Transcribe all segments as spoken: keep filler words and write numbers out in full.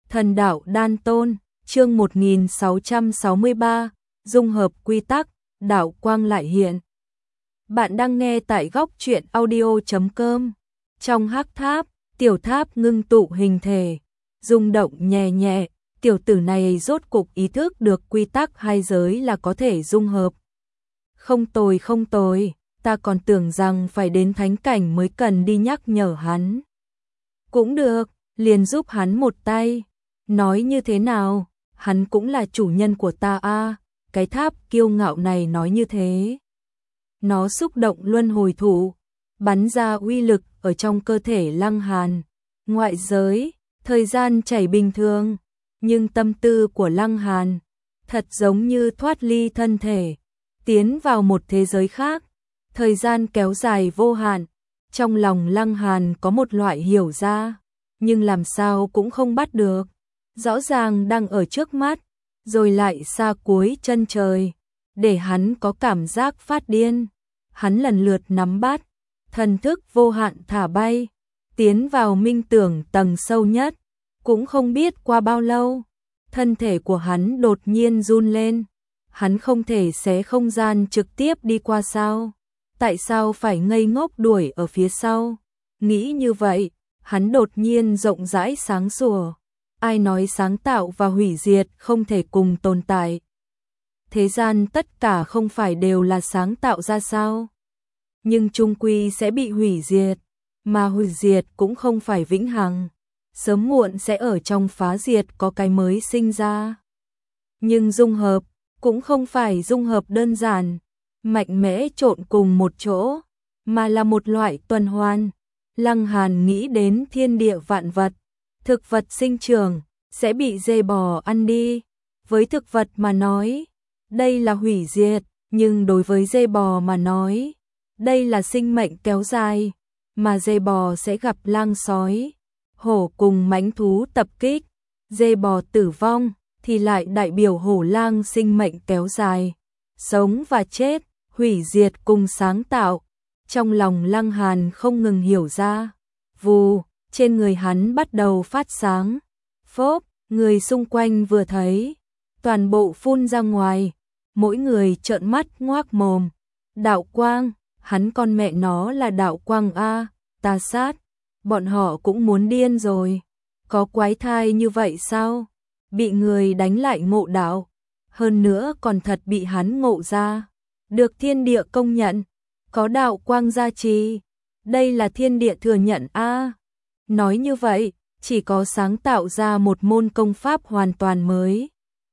Thần đạo đan tôn, chương một nghìn sáu trăm sáu mươi ba, dung hợp quy tắc, đạo quang lại hiện. Bạn đang nghe tại góc truyện audio chấm com. Trong hắc tháp, tiểu tháp ngưng tụ hình thể, rung động nhẹ nhẹ, tiểu tử này rốt cục ý thức được quy tắc hai giới là có thể dung hợp. Không tồi không tồi, ta còn tưởng rằng phải đến thánh cảnh mới cần đi nhắc nhở hắn. Cũng được, liền giúp hắn một tay. Nói như thế nào, hắn cũng là chủ nhân của ta a. Cái tháp kiêu ngạo này nói như thế. Nó xúc động luân hồi thủ, bắn ra uy lực ở trong cơ thể Lăng Hàn. Ngoại giới, thời gian chảy bình thường, nhưng tâm tư của Lăng Hàn thật giống như thoát ly thân thể, tiến vào một thế giới khác. Thời gian kéo dài vô hạn, trong lòng Lăng Hàn có một loại hiểu ra, nhưng làm sao cũng không bắt được. Rõ ràng đang ở trước mắt, rồi lại xa cuối chân trời, để hắn có cảm giác phát điên. Hắn lần lượt nắm bắt, thần thức vô hạn thả bay, tiến vào minh tưởng tầng sâu nhất. Cũng không biết qua bao lâu, thân thể của hắn đột nhiên run lên. Hắn không thể xé không gian trực tiếp đi qua sao? Tại sao phải ngây ngốc đuổi ở phía sau? Nghĩ như vậy, hắn đột nhiên rộng rãi sáng sủa. Ai nói sáng tạo và hủy diệt không thể cùng tồn tại? Thế gian tất cả không phải đều là sáng tạo ra sao? Nhưng chung quy sẽ bị hủy diệt, mà hủy diệt cũng không phải vĩnh hằng. Sớm muộn sẽ ở trong phá diệt có cái mới sinh ra. Nhưng dung hợp cũng không phải dung hợp đơn giản, mạnh mẽ trộn cùng một chỗ, mà là một loại tuần hoàn. Lăng Hàn nghĩ đến thiên địa vạn vật, thực vật sinh trưởng sẽ bị dê bò ăn đi. Với thực vật mà nói, đây là hủy diệt, nhưng đối với dê bò mà nói, đây là sinh mệnh kéo dài, mà dê bò sẽ gặp lang sói, hổ cùng mãnh thú tập kích. Dê bò tử vong thì lại đại biểu hổ lang sinh mệnh kéo dài, sống và chết, hủy diệt cùng sáng tạo. Trong lòng Lăng Hàn không ngừng hiểu ra. Vù, trên người hắn bắt đầu phát sáng. Phốp, người xung quanh vừa thấy, toàn bộ phun ra ngoài, mỗi người trợn mắt ngoác mồm. Đạo quang, hắn con mẹ nó là đạo quang a, ta sát, bọn họ cũng muốn điên rồi. Có quái thai như vậy sao? Bị người đánh lại ngộ đạo, hơn nữa còn thật bị hắn ngộ ra. Được thiên địa công nhận, có đạo quang gia trì, đây là thiên địa thừa nhận a. Nói như vậy, chỉ có sáng tạo ra một môn công pháp hoàn toàn mới,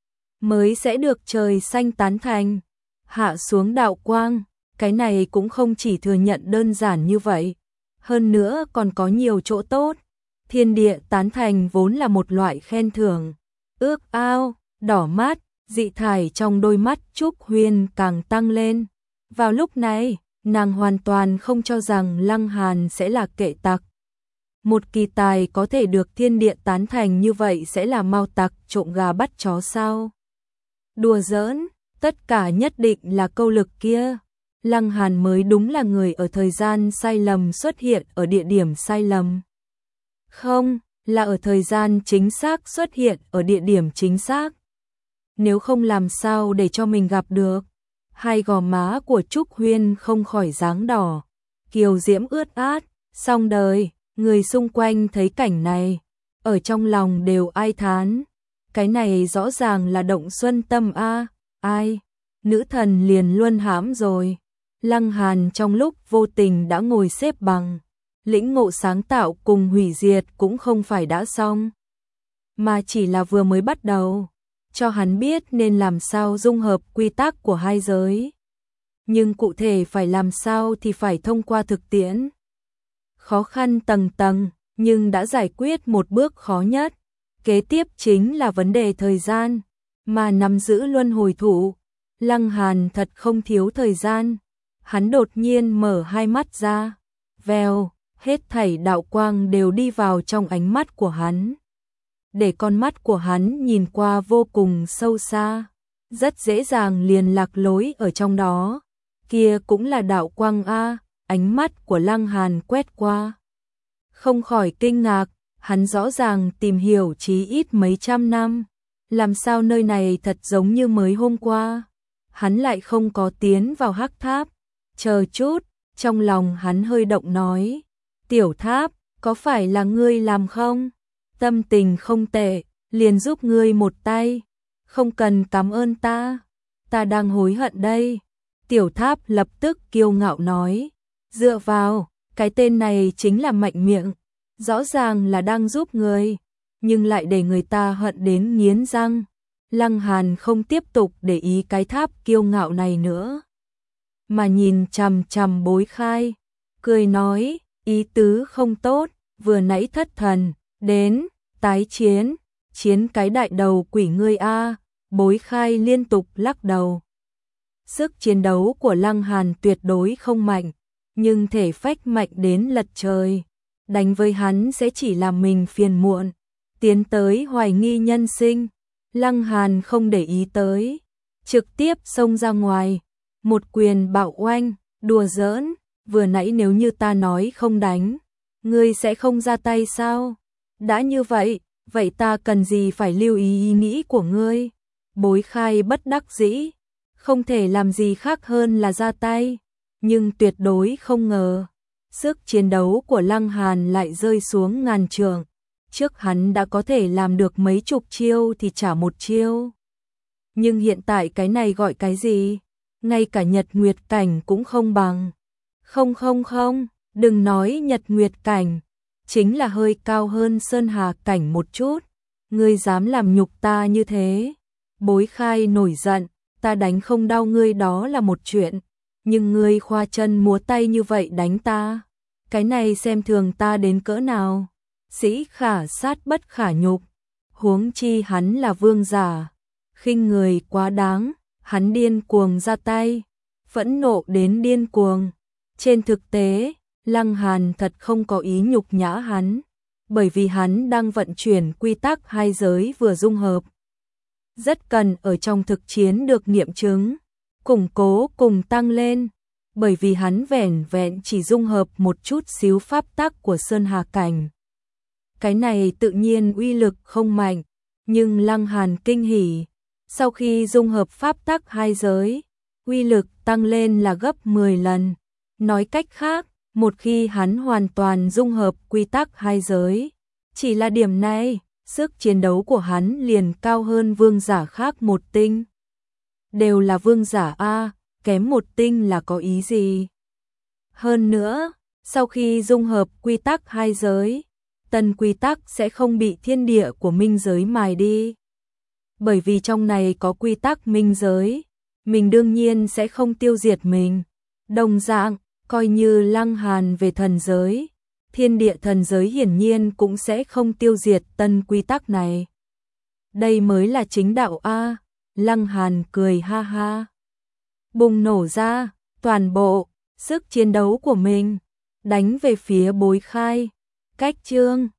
mới sẽ được trời xanh tán thành. Hạ xuống đạo quang, cái này cũng không chỉ thừa nhận đơn giản như vậy, hơn nữa còn có nhiều chỗ tốt. Thiên địa tán thành vốn là một loại khen thưởng. Ước ao, đỏ mắt, dị thải trong đôi mắt Trúc Huyền càng tăng lên. Vào lúc này, nàng hoàn toàn không cho rằng Lăng Hàn sẽ là kệ tặc. Một kỳ tài có thể được thiên địa tán thành như vậy sẽ là mau tặc trộm gà bắt chó sao? Đùa giỡn, tất cả nhất định là câu lực kia. Lăng Hàn mới đúng là người ở thời gian sai lầm xuất hiện ở địa điểm sai lầm. Không, là ở thời gian chính xác xuất hiện ở địa điểm chính xác. Nếu không làm sao để cho mình gặp được. Hai gò má của Trúc Huyên không khỏi dáng đỏ, kiều diễm ướt át, xong đời. Người xung quanh thấy cảnh này, ở trong lòng đều ai thán. Cái này rõ ràng là động xuân tâm a, ai, nữ thần liền luân hãm rồi. Lăng Hàn trong lúc vô tình đã ngồi xếp bằng, lĩnh ngộ sáng tạo cùng hủy diệt cũng không phải đã xong, mà chỉ là vừa mới bắt đầu, cho hắn biết nên làm sao dung hợp quy tắc của hai giới. Nhưng cụ thể phải làm sao thì phải thông qua thực tiễn. Khó khăn tầng tầng, nhưng đã giải quyết một bước khó nhất. Kế tiếp chính là vấn đề thời gian, mà nắm giữ luân hồi thủ. Lăng Hàn thật không thiếu thời gian. Hắn đột nhiên mở hai mắt ra. Vèo, hết thảy đạo quang đều đi vào trong ánh mắt của hắn. Để con mắt của hắn nhìn qua vô cùng sâu xa, rất dễ dàng liền lạc lối ở trong đó. Kia cũng là đạo quang a. Ánh mắt của Lăng Hàn quét qua, không khỏi kinh ngạc. Hắn rõ ràng tìm hiểu chí ít mấy trăm năm, làm sao nơi này thật giống như mới hôm qua. Hắn lại không có tiến vào hắc tháp. Chờ chút, trong lòng hắn hơi động nói, Tiểu Tháp, có phải là ngươi làm không? Tâm tình không tệ, liền giúp ngươi một tay, không cần cảm ơn ta, ta đang hối hận đây. Tiểu Tháp lập tức kiêu ngạo nói, dựa vào, cái tên này chính là mạnh miệng, rõ ràng là đang giúp người, nhưng lại để người ta hận đến nghiến răng. Lăng Hàn không tiếp tục để ý cái tháp kiêu ngạo này nữa, mà nhìn chằm chằm Bối Khai, cười nói, ý tứ không tốt, vừa nãy thất thần, đến, tái chiến, chiến cái đại đầu quỷ ngươi a. Bối Khai liên tục lắc đầu. Sức chiến đấu của Lăng Hàn tuyệt đối không mạnh, nhưng thể phách mạnh đến lật trời, đánh với hắn sẽ chỉ làm mình phiền muộn, tiến tới hoài nghi nhân sinh. Lăng Hàn không để ý tới, trực tiếp xông ra ngoài, một quyền bạo oanh, đùa giỡn, vừa nãy nếu như ta nói không đánh, ngươi sẽ không ra tay sao? Đã như vậy, vậy ta cần gì phải lưu ý ý nghĩ của ngươi? Bối Khai bất đắc dĩ, không thể làm gì khác hơn là ra tay, nhưng tuyệt đối không ngờ, sức chiến đấu của Lăng Hàn lại rơi xuống ngàn trượng. Trước hắn đã có thể làm được mấy chục chiêu thì trả một chiêu. Nhưng hiện tại cái này gọi cái gì? Ngay cả Nhật Nguyệt Cảnh cũng không bằng. Không không không, đừng nói Nhật Nguyệt Cảnh, chính là hơi cao hơn Sơn Hà Cảnh một chút. Ngươi dám làm nhục ta như thế? Bối Khai nổi giận, ta đánh không đau ngươi đó là một chuyện, nhưng ngươi khoa chân múa tay như vậy đánh ta, cái này xem thường ta đến cỡ nào? Sĩ khả sát bất khả nhục, huống chi hắn là vương giả, khinh người quá đáng, hắn điên cuồng ra tay, phẫn nộ đến điên cuồng. Trên thực tế, Lăng Hàn thật không có ý nhục nhã hắn, bởi vì hắn đang vận chuyển quy tắc hai giới vừa dung hợp, rất cần ở trong thực chiến được nghiệm chứng, củng cố cùng tăng lên, bởi vì hắn vẻn vẹn chỉ dung hợp một chút xíu pháp tắc của Sơn Hà Cảnh. Cái này tự nhiên uy lực không mạnh, nhưng Lăng Hàn kinh hỉ, sau khi dung hợp pháp tắc hai giới, uy lực tăng lên là gấp mười lần. Nói cách khác, một khi hắn hoàn toàn dung hợp quy tắc hai giới, chỉ là điểm này, sức chiến đấu của hắn liền cao hơn vương giả khác một tinh. Đều là vương giả a, kém một tinh là có ý gì? Hơn nữa, sau khi dung hợp quy tắc hai giới, tân quy tắc sẽ không bị thiên địa của minh giới mài đi. Bởi vì trong này có quy tắc minh giới, mình đương nhiên sẽ không tiêu diệt mình. Đồng dạng, coi như Lăng Hàn về thần giới, thiên địa thần giới hiển nhiên cũng sẽ không tiêu diệt tân quy tắc này. Đây mới là chính đạo a. Lăng Hàn cười ha ha, bùng nổ ra toàn bộ sức chiến đấu của mình, đánh về phía Bối Khai. Cách chương